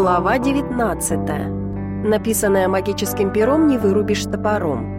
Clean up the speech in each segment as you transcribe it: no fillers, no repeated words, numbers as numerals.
Глава 19. Написанное магическим пером не вырубишь топором.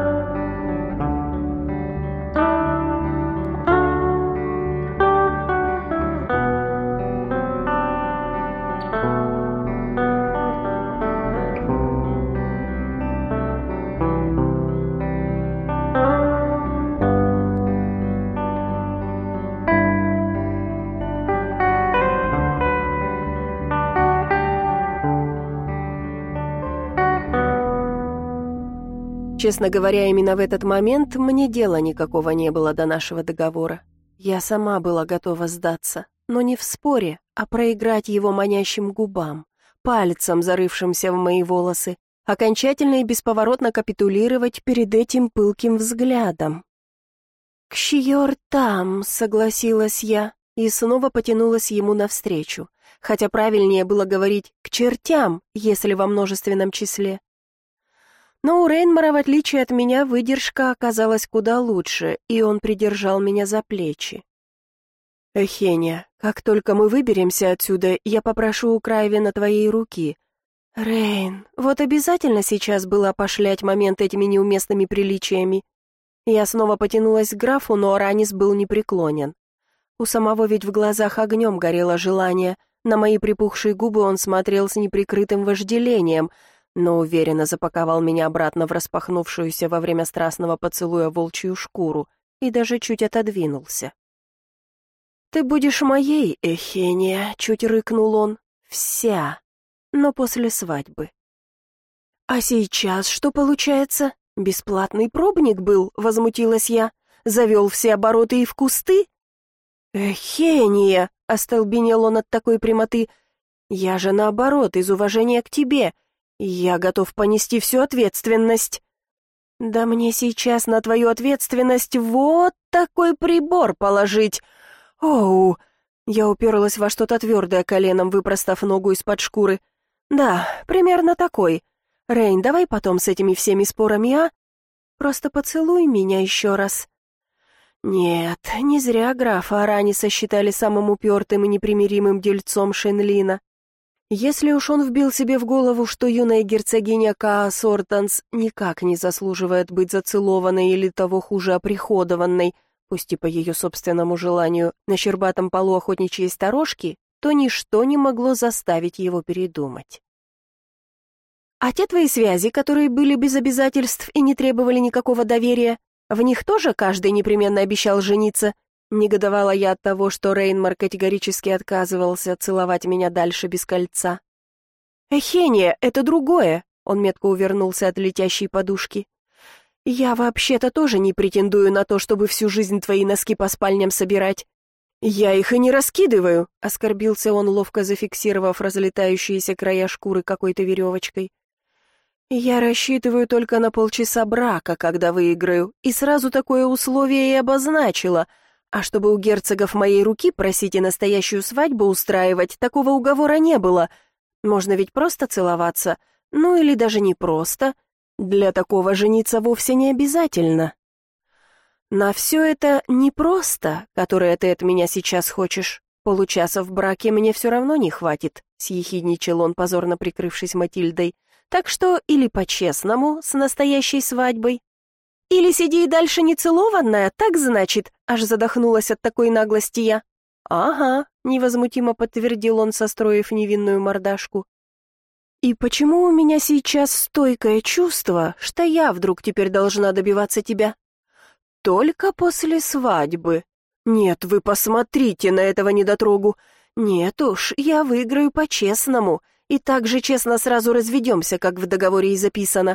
Честно говоря, именно в этот момент мне дела никакого не было до нашего договора. Я сама была готова сдаться, но не в споре, а проиграть его манящим губам, пальцем, зарывшимся в мои волосы, окончательно и бесповоротно капитулировать перед этим пылким взглядом. «К чертам!» — согласилась я и снова потянулась ему навстречу, хотя правильнее было говорить «к чертям», если во множественном числе. Но у Рейнмара, в отличие от меня, выдержка оказалась куда лучше, и он придержал меня за плечи. «Эхения, как только мы выберемся отсюда, я попрошу у Крайвена твоей руки». «Рейн, вот обязательно сейчас было опошлять момент этими неуместными приличиями». Я снова потянулась к графу, но Аранис был непреклонен. У самого ведь в глазах огнем горело желание, на мои припухшие губы он смотрел с неприкрытым вожделением — но уверенно запаковал меня обратно в распахнувшуюся во время страстного поцелуя волчью шкуру и даже чуть отодвинулся. «Ты будешь моей, Эхения», — чуть рыкнул он, — «вся, но после свадьбы». «А сейчас что получается? Бесплатный пробник был?» — возмутилась я. «Завел все обороты и в кусты?» «Эхения», — остолбенел он от такой прямоты, — «я же наоборот, из уважения к тебе». «Я готов понести всю ответственность». «Да мне сейчас на твою ответственность вот такой прибор положить». «Оу!» Я уперлась во что-то твердое коленом, выпростав ногу из-под шкуры. «Да, примерно такой. Рейн, давай потом с этими всеми спорами, а? Просто поцелуй меня еще раз». Нет, не зря графа Араниса считали самым упертым и непримиримым дельцом Шенлина. Если уж он вбил себе в голову, что юная герцогиня Каа Сортанс никак не заслуживает быть зацелованной или того хуже оприходованной, пусть и по ее собственному желанию, на щербатом полу охотничьей сторожки, то ничто не могло заставить его передумать. «А те твои связи, которые были без обязательств и не требовали никакого доверия, в них тоже каждый непременно обещал жениться?» Негодовала я от того, что Рейнмар категорически отказывался целовать меня дальше без кольца. «Эхения, это другое!» — он метко увернулся от летящей подушки. «Я вообще-то тоже не претендую на то, чтобы всю жизнь твои носки по спальням собирать». «Я их и не раскидываю!» — оскорбился он, ловко зафиксировав разлетающиеся края шкуры какой-то веревочкой. «Я рассчитываю только на полчаса брака, когда выиграю, и сразу такое условие и обозначила. А чтобы у герцогов моей руки просить и настоящую свадьбу устраивать, такого уговора не было. Можно ведь просто целоваться, ну или даже не просто. Для такого жениться вовсе не обязательно. На все это непросто, которое ты от меня сейчас хочешь. Получаса в браке мне все равно не хватит», — съехидничал он, позорно прикрывшись Матильдой. «Так что или по-честному, с настоящей свадьбой, или сиди и дальше нецелованная, так значит?» Аж задохнулась от такой наглости я. «Ага», — невозмутимо подтвердил он, состроив невинную мордашку. «И почему у меня сейчас стойкое чувство, что я вдруг теперь должна добиваться тебя?» «Только после свадьбы. Нет, вы посмотрите на этого недотрогу. Нет уж, я выиграю по-честному, и так же честно сразу разведемся, как в договоре и записано».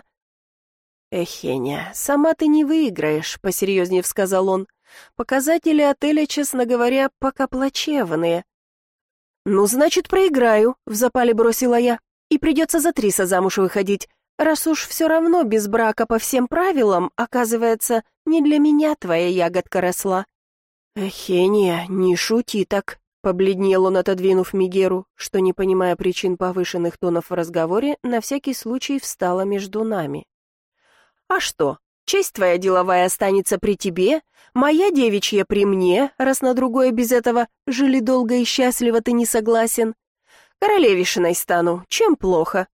«Эхеня, сама ты не выиграешь», — посерьезнее сказал он. «Показатели отеля, честно говоря, пока плачевные». «Ну, значит, проиграю», — в запале бросила я. «И придется за Триса замуж выходить, раз уж все равно без брака по всем правилам, оказывается, не для меня твоя ягодка росла». «Эхения, не шути так», — побледнел он, отодвинув Мегеру, что, не понимая причин повышенных тонов в разговоре, на всякий случай встала между нами. «А что, честь твоя деловая останется при тебе, моя девичья при мне, раз на другое без этого жили долго и счастливо ты не согласен. Королевишиной стану. Чем плохо?»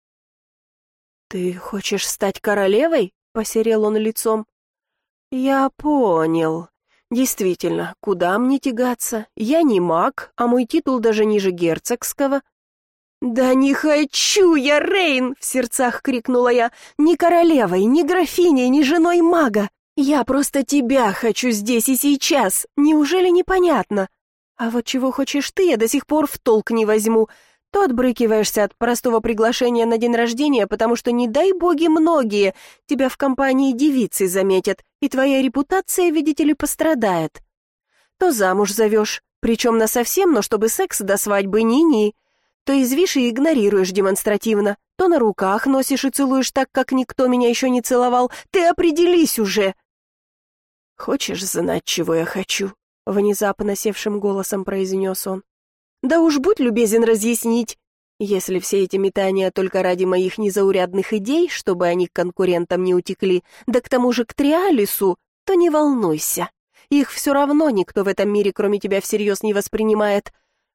«Ты хочешь стать королевой?» — посерел он лицом. «Я понял. Действительно, куда мне тягаться? Я не маг, а мой титул даже ниже герцогского». «Да не хочу я, Рейн!» — в сердцах крикнула я. «Ни королевой, ни графиней, ни женой мага. Я просто тебя хочу здесь и сейчас. Неужели непонятно? А вот чего хочешь ты, я до сих пор в толк не возьму. То отбрыкиваешься от простого приглашения на день рождения, потому что, не дай боги, многие тебя в компании девицы заметят, и твоя репутация, видите ли, пострадает. То замуж зовешь, причем насовсем, но чтобы секс до свадьбы ни-ни. То извишь и игнорируешь демонстративно, то на руках носишь и целуешь так, как никто меня еще не целовал. Ты определись уже!» «Хочешь знать, чего я хочу?» — внезапно севшим голосом произнес он. «Да уж будь любезен разъяснить. Если все эти метания только ради моих незаурядных идей, чтобы они к конкурентам не утекли, да к тому же к Триалису, то не волнуйся. Их все равно никто в этом мире, кроме тебя, всерьез не воспринимает».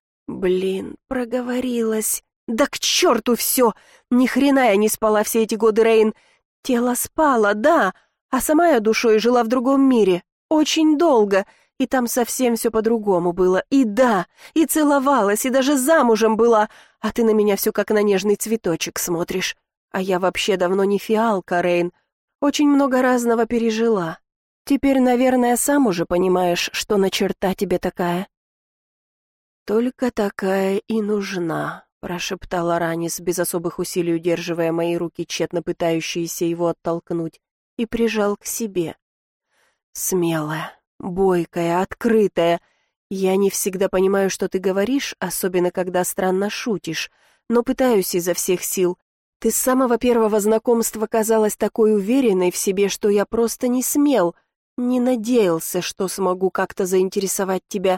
Блин, проговорилась. Да к черту все! Ни хрена я не спала все эти годы, Рейн. Тело спало, да, а сама я душой жила в другом мире. Очень долго, и там совсем все по-другому было. И да, и целовалась, и даже замужем была, а ты на меня все как на нежный цветочек смотришь. А я вообще давно не фиалка, Рейн. Очень много разного пережила. Теперь, наверное, сам уже понимаешь, что на черта тебе такая. «Только такая и нужна», — прошептал Аранис, без особых усилий удерживая мои руки, тщетно пытающиеся его оттолкнуть, и прижал к себе. «Смелая, бойкая, открытая. Я не всегда понимаю, что ты говоришь, особенно когда странно шутишь, но пытаюсь изо всех сил. Ты с самого первого знакомства казалась такой уверенной в себе, что я просто не смел, не надеялся, что смогу как-то заинтересовать тебя».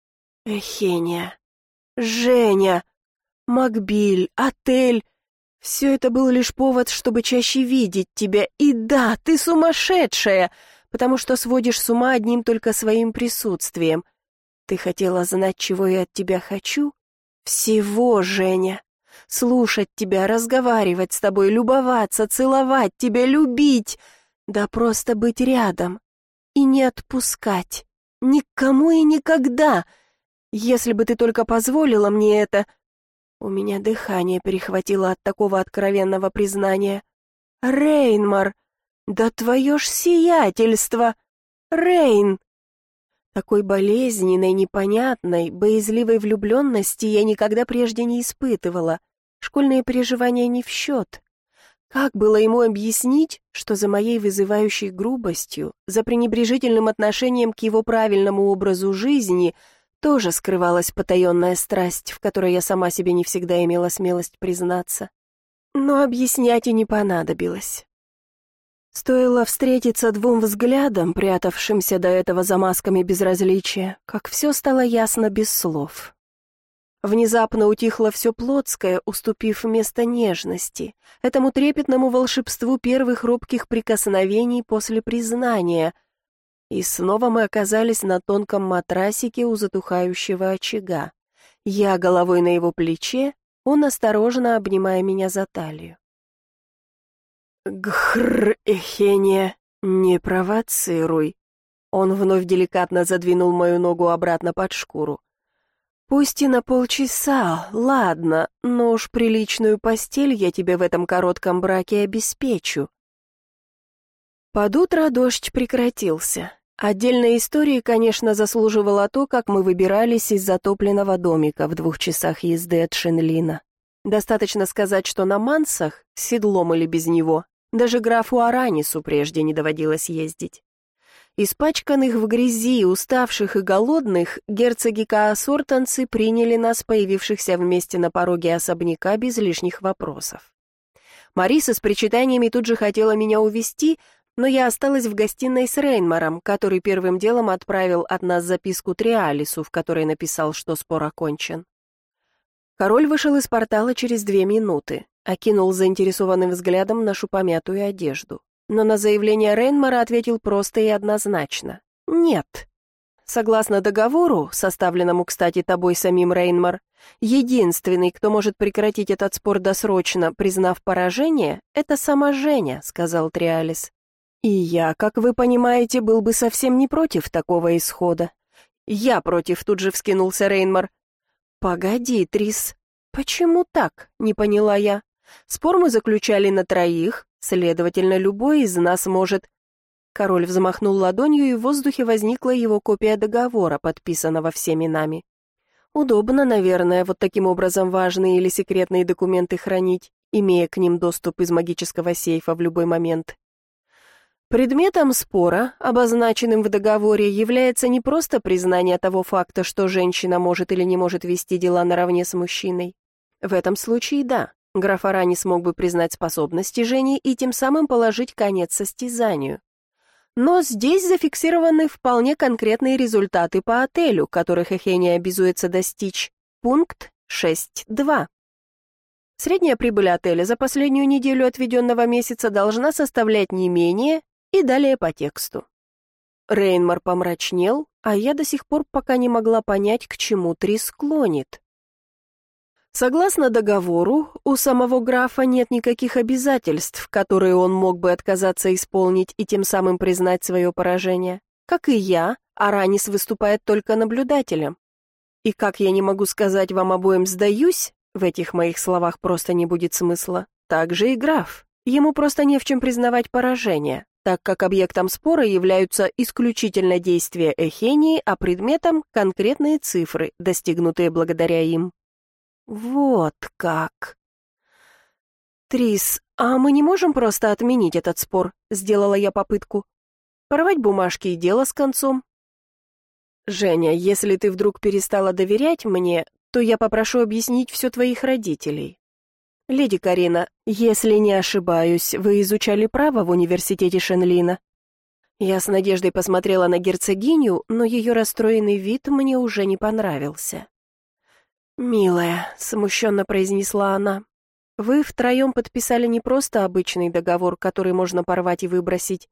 Эхения, Женя, Макбиль, отель. Все это был лишь повод, чтобы чаще видеть тебя. И да, ты сумасшедшая, потому что сводишь с ума одним только своим присутствием. Ты хотела знать, чего я от тебя хочу? Всего, Женя. Слушать тебя, разговаривать с тобой, любоваться, целовать тебя, любить. Да просто быть рядом и не отпускать. Никому и никогда. Если бы ты только позволила мне это...» У меня дыхание перехватило от такого откровенного признания. «Рейнмар! Да твое ж сиятельство! Рейн!» Такой болезненной, непонятной, боязливой влюбленности я никогда прежде не испытывала. Школьные переживания не в счет. Как было ему объяснить, что за моей вызывающей грубостью, за пренебрежительным отношением к его правильному образу жизни тоже скрывалась потаенная страсть, в которой я сама себе не всегда имела смелость признаться. Но объяснять и не понадобилось. Стоило встретиться двум взглядам, прятавшимся до этого за масками безразличия, как все стало ясно без слов. Внезапно утихло все плотское, уступив место нежности, этому трепетному волшебству первых робких прикосновений после признания. И снова мы оказались на тонком матрасике у затухающего очага. Я головой на его плече, он осторожно обнимая меня за талию. «Гхрр, Эхения, не провоцируй!» Он вновь деликатно задвинул мою ногу обратно под шкуру. «Пусть и на полчаса, ладно, но уж приличную постель я тебе в этом коротком браке обеспечу». Под утро дождь прекратился. Отдельной истории, конечно, заслуживало то, как мы выбирались из затопленного домика в 2 часах езды от Шенлина. Достаточно сказать, что на мансах, с седлом или без него, даже графу Аранису прежде не доводилось ездить. Испачканных в грязи, уставших и голодных, герцоги Каосортанцы приняли нас, появившихся вместе на пороге особняка, без лишних вопросов. Мариса с причитаниями тут же хотела меня увезти, но я осталась в гостиной с Рейнмаром, который первым делом отправил от нас записку Триалису, в которой написал, что спор окончен. Король вышел из портала через 2 минуты, окинул заинтересованным взглядом нашу помятую одежду. Но на заявление Рейнмара ответил просто и однозначно. «Нет». согласно договору, составленному, кстати, тобой самим, Рейнмар, единственный, кто может прекратить этот спор досрочно, признав поражение, это сама Женя», — сказал Триалис. «И я, как вы понимаете, был бы совсем не против такого исхода». «Я против», — тут же вскинулся Рейнмар. «Погоди, Трис, почему так?» — не поняла я. «Спор мы заключали на троих, следовательно, любой из нас может...» Король взмахнул ладонью, и в воздухе возникла его копия договора, подписанного всеми нами. Удобно, наверное, вот таким образом важные или секретные документы хранить, имея к ним доступ из магического сейфа в любой момент. Предметом спора, обозначенным в договоре, является не просто признание того факта, что женщина может или не может вести дела наравне с мужчиной. В этом случае да, граф Арани смог бы признать способности Жени и тем самым положить конец состязанию. Но здесь зафиксированы вполне конкретные результаты по отелю, которых Эхения обязуется достичь. Пункт 6.2. Средняя прибыль отеля за последнюю неделю отведенного месяца должна составлять не менее, и далее по тексту. Рейнмар помрачнел, а я до сих пор пока не могла понять, к чему Трис клонит. Согласно договору, у самого графа нет никаких обязательств, которые он мог бы отказаться исполнить и тем самым признать свое поражение. Как и я, Аранис выступает только наблюдателем. И как я не могу сказать вам обоим «сдаюсь», в этих моих словах просто не будет смысла, так же и граф. Ему просто не в чем признавать поражение, так как объектом спора являются исключительно действия Эхении, а предметом — конкретные цифры, достигнутые благодаря им. Вот как. Трис, а мы не можем просто отменить этот спор? Сделала я попытку. Порвать бумажки и дело с концом. Женя, если ты вдруг перестала доверять мне, то я попрошу объяснить все твоих родителей. Леди Карина, если не ошибаюсь, вы изучали право в университете Шенлина? Я с надеждой посмотрела на герцогиню, но ее расстроенный вид мне уже не понравился. «Милая», — смущенно произнесла она, — «вы втроем подписали не просто обычный договор, который можно порвать и выбросить».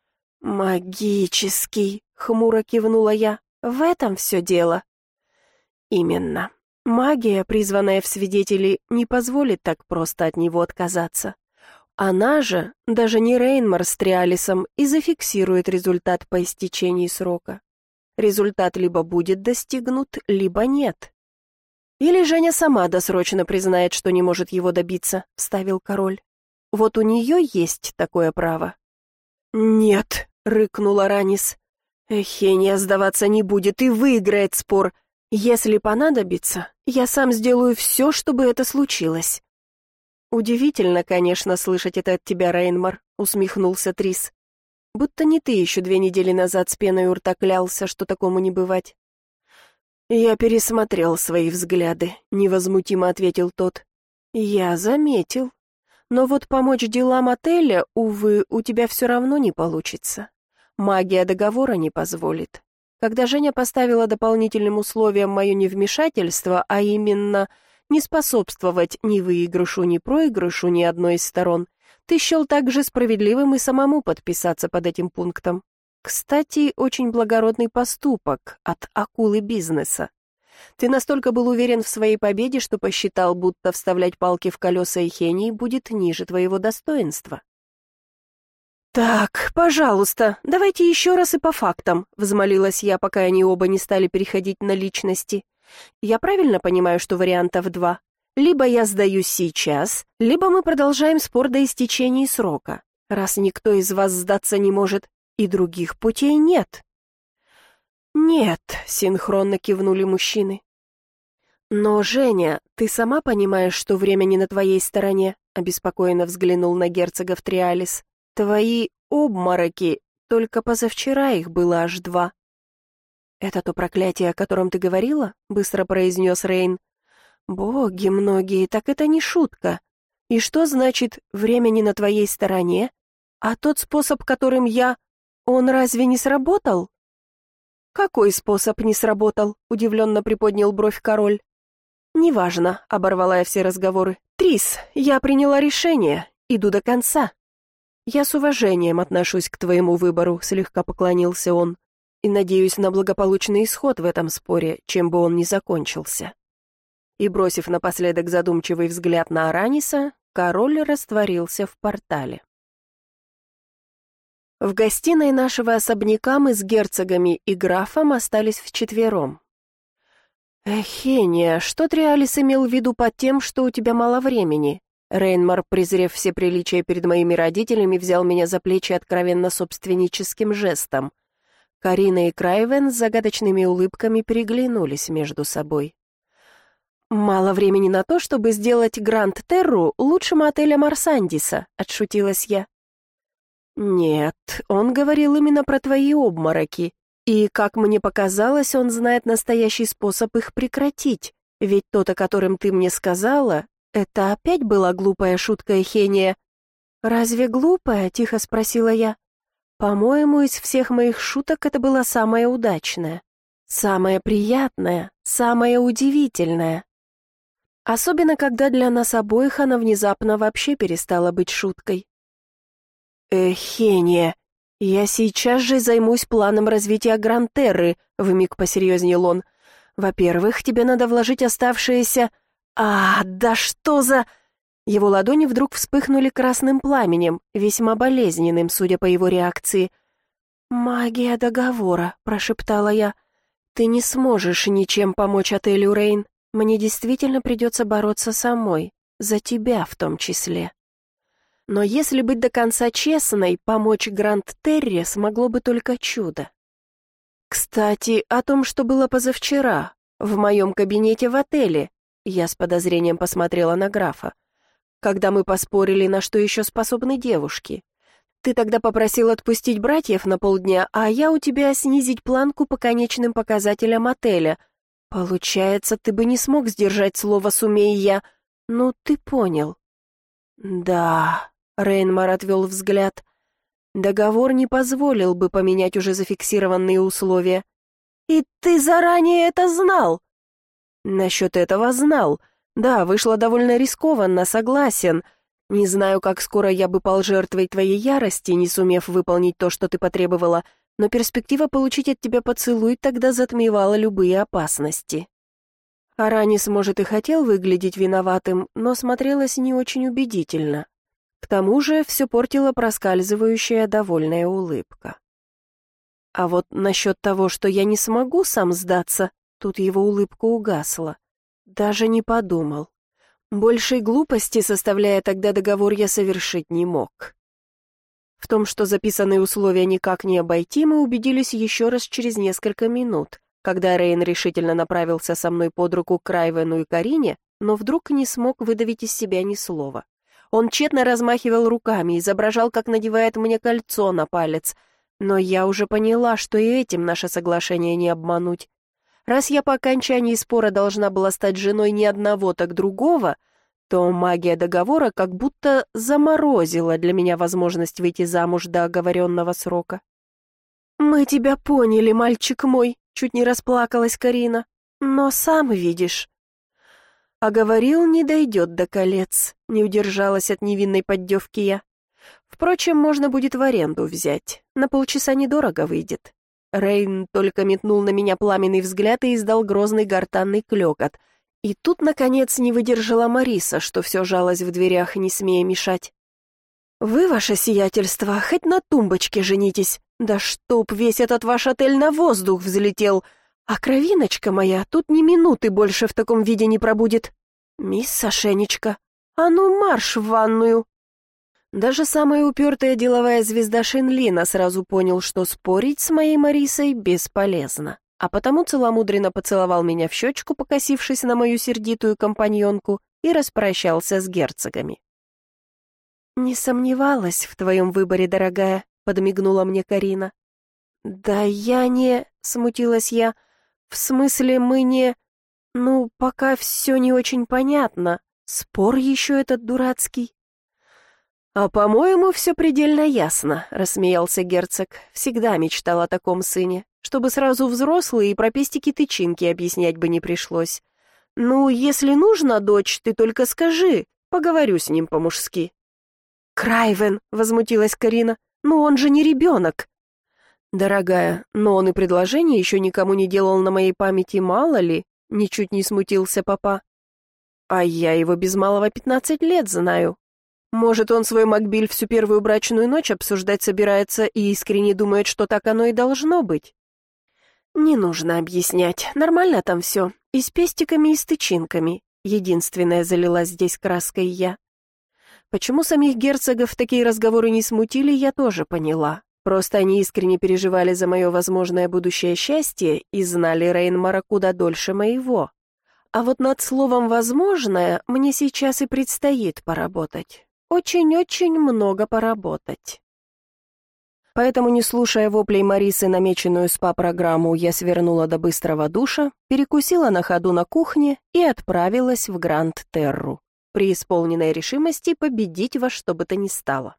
«Магический», — хмуро кивнула я, — «в этом все дело». «Именно. Магия, призванная в свидетели, не позволит так просто от него отказаться. Она же, даже не Рейнмар с Триалисом, и зафиксирует результат по истечении срока. Результат либо будет достигнут, либо нет». «Или Женя сама досрочно признает, что не может его добиться», — вставил король. «Вот у нее есть такое право». «Нет», — рыкнула Ранис. «Эхения сдаваться не будет и выиграет спор. Если понадобится, я сам сделаю все, чтобы это случилось». «Удивительно, конечно, слышать это от тебя, Рейнмар», — усмехнулся Трис. «Будто не ты еще 2 недели назад с пеной у рта клялся, что такому не бывать». «Я пересмотрел свои взгляды», — невозмутимо ответил тот. «Я заметил. Но вот помочь делам отеля, увы, у тебя все равно не получится. Магия договора не позволит. Когда Женя поставила дополнительным условием мое невмешательство, а именно не способствовать ни выигрышу, ни проигрышу ни одной из сторон, ты счел также справедливым и самому подписаться под этим пунктом. Кстати, очень благородный поступок от акулы бизнеса. Ты настолько был уверен в своей победе, что посчитал, будто вставлять палки в колеса Эхении будет ниже твоего достоинства. «Так, пожалуйста, давайте еще раз и по фактам», — взмолилась я, пока они оба не стали переходить на личности. «Я правильно понимаю, что вариантов 2? Либо я сдаюсь сейчас, либо мы продолжаем спор до истечения срока. Раз никто из вас сдаться не может, и других путей нет». «Нет», — синхронно кивнули мужчины. «Но, Женя, ты сама понимаешь, что время не на твоей стороне?» — обеспокоенно взглянул на герцогов Триалис. «Твои обмороки, только позавчера их было аж 2». «Это то проклятие, о котором ты говорила?» — быстро произнес Рейн. «Боги многие, так это не шутка. И что значит «время не на твоей стороне»? А тот способ, которым он разве не сработал?» «Какой способ не сработал?» — удивленно приподнял бровь король. «Неважно», — оборвала я все разговоры. «Трис, я приняла решение, иду до конца». «Я с уважением отношусь к твоему выбору», — слегка поклонился он. и надеюсь на благополучный исход в этом споре, чем бы он ни закончился». И, бросив напоследок задумчивый взгляд на Араниса, король растворился в портале. В гостиной нашего особняка мы с герцогами и графом остались вчетвером. «Эхения, что Триалис имел в виду под тем, что у тебя мало времени?» Рейнмар, презрев все приличия перед моими родителями, взял меня за плечи откровенно собственническим жестом. Карина и Крайвен с загадочными улыбками переглянулись между собой. «Мало времени на то, чтобы сделать Гранд Терру лучшим отелем Арсандиса», — отшутилась я. «Нет, он говорил именно про твои обмороки, и, как мне показалось, он знает настоящий способ их прекратить, ведь тот, о котором ты мне сказала, это опять была глупая шутка Эхения». «Разве глупая?» — тихо спросила я. «По-моему, из всех моих шуток это была самая удачная, самая приятная, самая удивительная. Особенно, когда для нас обоих она внезапно вообще перестала быть шуткой». «Эхения, я сейчас же займусь планом развития Гранд-Терры», — вмиг посерьезнел он. «Во-первых, тебе надо вложить оставшиеся...» Да что за...» Его ладони вдруг вспыхнули красным пламенем, весьма болезненным, судя по его реакции. «Магия договора», — прошептала я. «Ты не сможешь ничем помочь отелю Рейн. Мне действительно придется бороться самой, за тебя в том числе». Но если быть до конца честной, помочь Гранд-Терре смогло бы только чудо. «Кстати, о том, что было позавчера, в моем кабинете в отеле», я с подозрением посмотрела на графа. «Когда мы поспорили, на что еще способны девушки. Ты тогда попросил отпустить братьев на полдня, а я у тебя снизить планку по конечным показателям отеля. Получается, ты бы не смог сдержать слово, сумей я. Ну, ты понял». «Да», — Рейнмар отвел взгляд. «Договор не позволил бы поменять уже зафиксированные условия». «И ты заранее это знал?» «Насчет этого знал. Да, вышло довольно рискованно, согласен. Не знаю, как скоро я бы пал жертвой твоей ярости, не сумев выполнить то, что ты потребовала, но перспектива получить от тебя поцелуй тогда затмевала любые опасности». Аранис, может, и хотел выглядеть виноватым, но смотрелось не очень убедительно. К тому же все портила проскальзывающая довольная улыбка. А вот насчет того, что я не смогу сам сдаться, тут его улыбка угасла. Даже не подумал. Большей глупости, составляя тогда договор, я совершить не мог. В том, что записанные условия никак не обойти, мы убедились еще раз через несколько минут, когда Рейн решительно направился со мной под руку к Крайвену и Карине, но вдруг не смог выдавить из себя ни слова. Он тщетно размахивал руками, изображал, как надевает мне кольцо на палец, но я уже поняла, что и этим наше соглашение не обмануть. Раз я по окончании спора должна была стать женой не одного, так другого, то магия договора как будто заморозила для меня возможность выйти замуж до оговоренного срока. «Мы тебя поняли, мальчик мой», — чуть не расплакалась Карина, «но сам видишь». «А говорил, не дойдет до колец», — не удержалась от невинной поддевки я. «Впрочем, можно будет в аренду взять, на полчаса недорого выйдет». Рейн только метнул на меня пламенный взгляд и издал грозный гортанный клёкот. И тут, наконец, не выдержала Мариса, что все жалась в дверях, не смея мешать. «Вы, ваше сиятельство, хоть на тумбочке женитесь. Да чтоб весь этот ваш отель на воздух взлетел. А кровиночка моя тут ни минуты больше в таком виде не пробудет. Мисс Сашенечка, а ну марш в ванную!» Даже самая упертая деловая звезда Шинлина сразу понял, что спорить с моей Марисой бесполезно, а потому целомудренно поцеловал меня в щечку, покосившись на мою сердитую компаньонку, и распрощался с герцогами. «Не сомневалась в твоем выборе, дорогая», — подмигнула мне Карина. «Да я не...» — смутилась я. «В смысле, мы не... Ну, пока все не очень понятно. Спор еще этот дурацкий». «А, по-моему, все предельно ясно», — рассмеялся герцог. «Всегда мечтал о таком сыне, чтобы сразу взрослые и про пестики-тычинки объяснять бы не пришлось. Ну, если нужно, дочь, ты только скажи, поговорю с ним по-мужски». «Крайвен», — возмутилась Карина, — «ну он же не ребенок». «Дорогая, но он и предложение еще никому не делал на моей памяти, мало ли?» — ничуть не смутился папа. «А я его без малого 15 лет знаю. Может, он свой Макбиль всю первую брачную ночь обсуждать собирается и искренне думает, что так оно и должно быть?» «Не нужно объяснять, нормально там все, и с пестиками, и с тычинками», — единственная залила здесь краской я. Почему самих герцогов такие разговоры не смутили, я тоже поняла. Просто они искренне переживали за мое возможное будущее счастье и знали Рейнмара куда дольше моего. А вот над словом «возможное» мне сейчас и предстоит поработать. Очень-очень много поработать. Поэтому, не слушая воплей Марисы, намеченную СПА-программу, я свернула до быстрого душа, перекусила на ходу на кухне и отправилась в Гранд-Терру, при исполненной решимости победить во что бы то ни стало.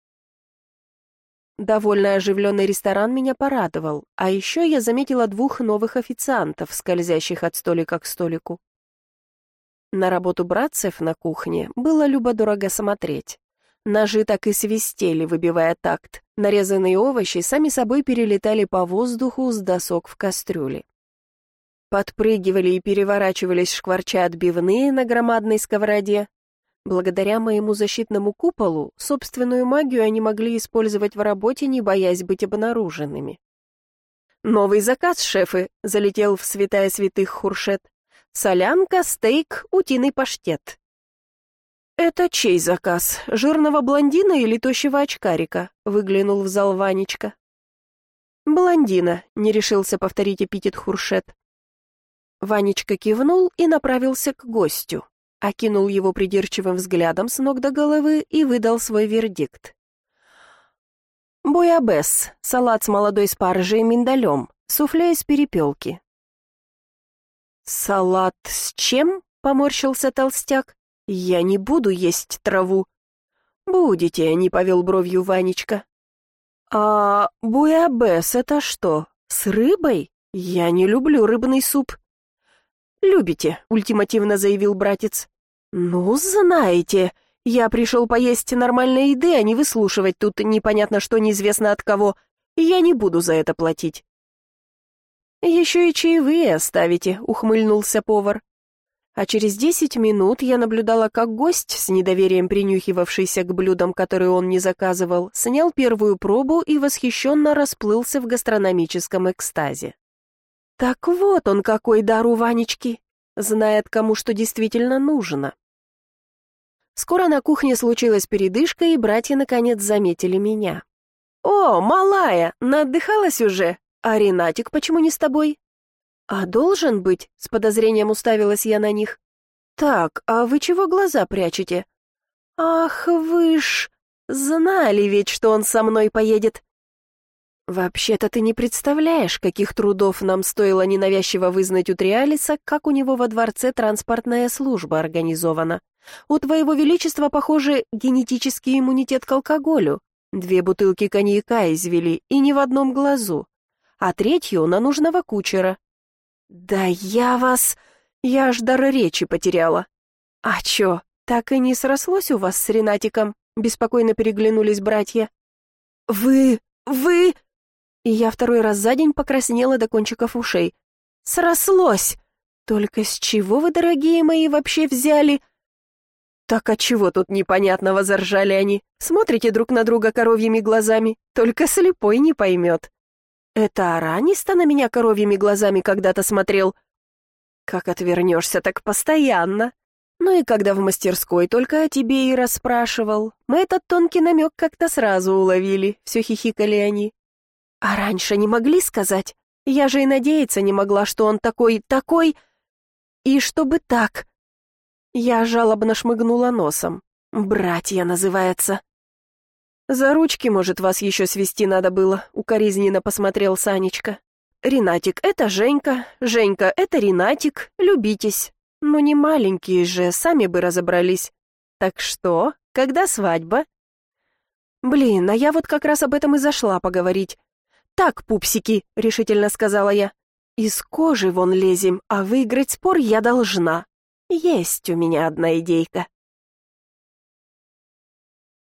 Довольно оживленный ресторан меня порадовал, а еще я заметила 2 новых официантов, скользящих от столика к столику. На работу братцев на кухне было любо-дорого смотреть. Ножи так и свистели, выбивая такт. Нарезанные овощи сами собой перелетали по воздуху с досок в кастрюле. Подпрыгивали и переворачивались шкварча отбивные на громадной сковороде. Благодаря моему защитному куполу, собственную магию они могли использовать в работе, не боясь быть обнаруженными. «Новый заказ, шефы!» — залетел в святая святых Хуршет. «Солянка, стейк, утиный паштет». «Это чей заказ? Жирного блондина или тощего очкарика?» — выглянул в зал Ванечка. «Блондина», — не решился повторить эпитет Хуршет. Ванечка кивнул и направился к гостю, окинул его придирчивым взглядом с ног до головы и выдал свой вердикт. «Буябес, салат с молодой спаржей и миндалем, суфле из перепелки». «Салат с чем?» — поморщился толстяк. «Я не буду есть траву». «Будете», — не повел бровью Ванечка. «А буябес — это что, с рыбой? Я не люблю рыбный суп». «Любите», — ультимативно заявил братец. «Ну, знаете, я пришел поесть нормальной еды, а не выслушивать тут непонятно что неизвестно от кого. Я не буду за это платить». «Еще и чаевые оставите», — ухмыльнулся повар. А через 10 минут я наблюдала, как гость, с недоверием принюхивавшийся к блюдам, которые он не заказывал, снял первую пробу и восхищенно расплылся в гастрономическом экстазе. Так вот он какой дар у Ванечки, знает, кому что действительно нужно. Скоро на кухне случилась передышка, и братья наконец заметили меня. «О, малая, наотдыхалась уже? А Ренатик почему не с тобой?» «А должен быть?» — с подозрением уставилась я на них. «Так, а вы чего глаза прячете?» «Ах вы ж! Знали ведь, что он со мной поедет!» «Вообще-то ты не представляешь, каких трудов нам стоило ненавязчиво вызнать у Триалиса, как у него во дворце транспортная служба организована. У твоего величества, похоже, генетический иммунитет к алкоголю. 2 бутылки коньяка извели, и ни в одном глазу. А 3-ю на нужного кучера». «Да я вас... Я аж дар речи потеряла». «А чё, так и не срослось у вас с Ренатиком?» — беспокойно переглянулись братья. «Вы... И я 2 раз за день покраснела до кончиков ушей. «Срослось! Только с чего вы, дорогие мои, вообще взяли?» «Так а чего тут непонятного?» — заржали они. «Смотрите друг на друга коровьими глазами, только слепой не поймет». «Это Аранис-то на меня коровьими глазами когда-то смотрел?» «Как отвернешься, так постоянно. Ну и когда в мастерской только о тебе и расспрашивал. Мы этот тонкий намек как-то сразу уловили», — все хихикали они. «А раньше не могли сказать? Я же и надеяться не могла, что он такой... И чтобы так...» Я жалобно шмыгнула носом. «Братья называется». «За ручки, может, вас еще свести надо было», — укоризненно посмотрел Санечка. «Ренатик, это Женька, Женька, это Ренатик, любитесь. Ну не маленькие же, сами бы разобрались. Так что, когда свадьба?» «Блин, а я вот как раз об этом и зашла поговорить. Так, пупсики», — решительно сказала я, — «из кожи вон лезем, а выиграть спор я должна. Есть у меня одна идейка».